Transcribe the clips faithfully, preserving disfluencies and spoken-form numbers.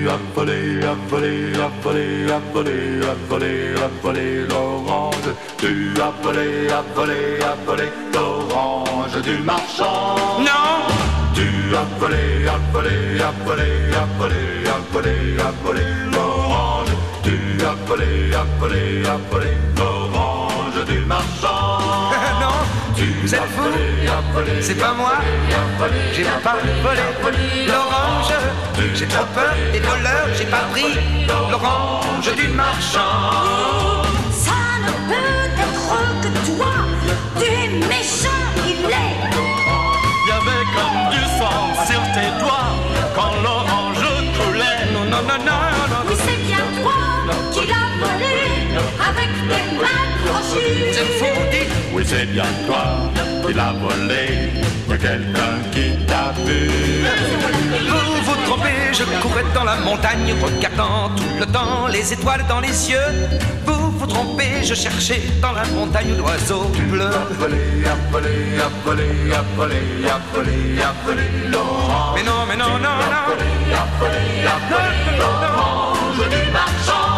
as volé, as volé, as volé, as volé, as volé, as volé l'orange. Tu as volé, as volé, as volé l'orange du marchand. Non. Tu as volé, as volé, as volé, as volé, as volé, as volé l'orange. Tu as volé, as volé, as volé l'orange du marchand. Non, vous êtes fou, c'est pas moi. J'ai pas volé l'orange. J'ai trop peur des voleurs, j'ai pas pris l'orange du marchand. Ça ne peut être que toi, tu es méchant, il l'est. Il y avait comme du sang sur tes doigts quand l'orange coulait. Non, non, non, non, non. Oui, c'est bien toi qui l'as volé avec tes mains crochues. C'est fou, dites. Oui, c'est bien toi qui l'as volé. Y a quelqu'un qui t'a vu. Vous vous trompez, je courais dans la montagne, regardant tout le temps les étoiles dans les yeux. Vous vous trompez, je cherchais dans la montagne l'oiseau bleu. A volé, a volé, a volé, a volé, a volé, a volé l'orange. Mais non, mais non, non, non. A volé, a volé, a volé l'orange du marchand.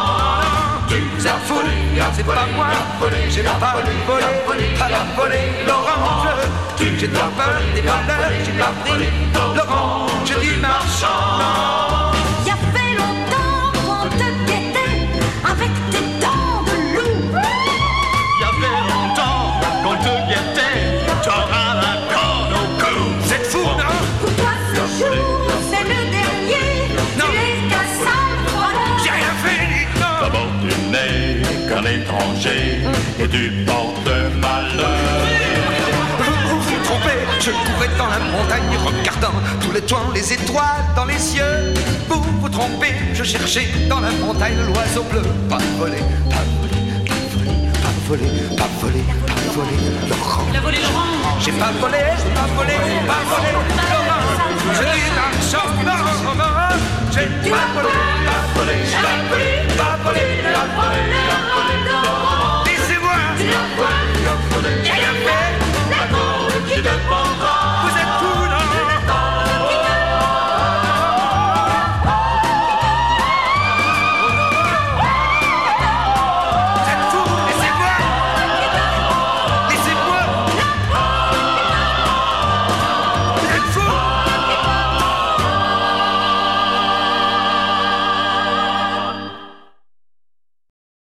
Vous êtes fou, c'est pas moi. J'ai pas volé, pas volé l'orange. J'ai trop peur des voleurs, j'ai pas pris l'orange du marchand. Il y a fait longtemps qu'on te guettait avec tes dents de loup. Il y avait longtemps qu'on te guettait, t'auras la corne au cou. Vous êtes fou, non? Pour toi ce jour, c'est le dernier. Non. Tu es qu'un sale voleur. J'ai rien fait, dites non. D'abord tu n'es qu'un étranger et tu portes malheur. Vous vous trompez, je courais dans la montagne regardant tous les toits, les étoiles dans les yeux. Vous vous trompez, je cherchais dans la montagne l'oiseau bleu. Pas volé, pas volé, pas volé, pas volé, pas volé, pas volé l'orange. Il a volé l'orange. J'ai pas volé, j'ai pas volé, pas volé l'orange. Je dis marchand, non, non, non, j'ai pas volé.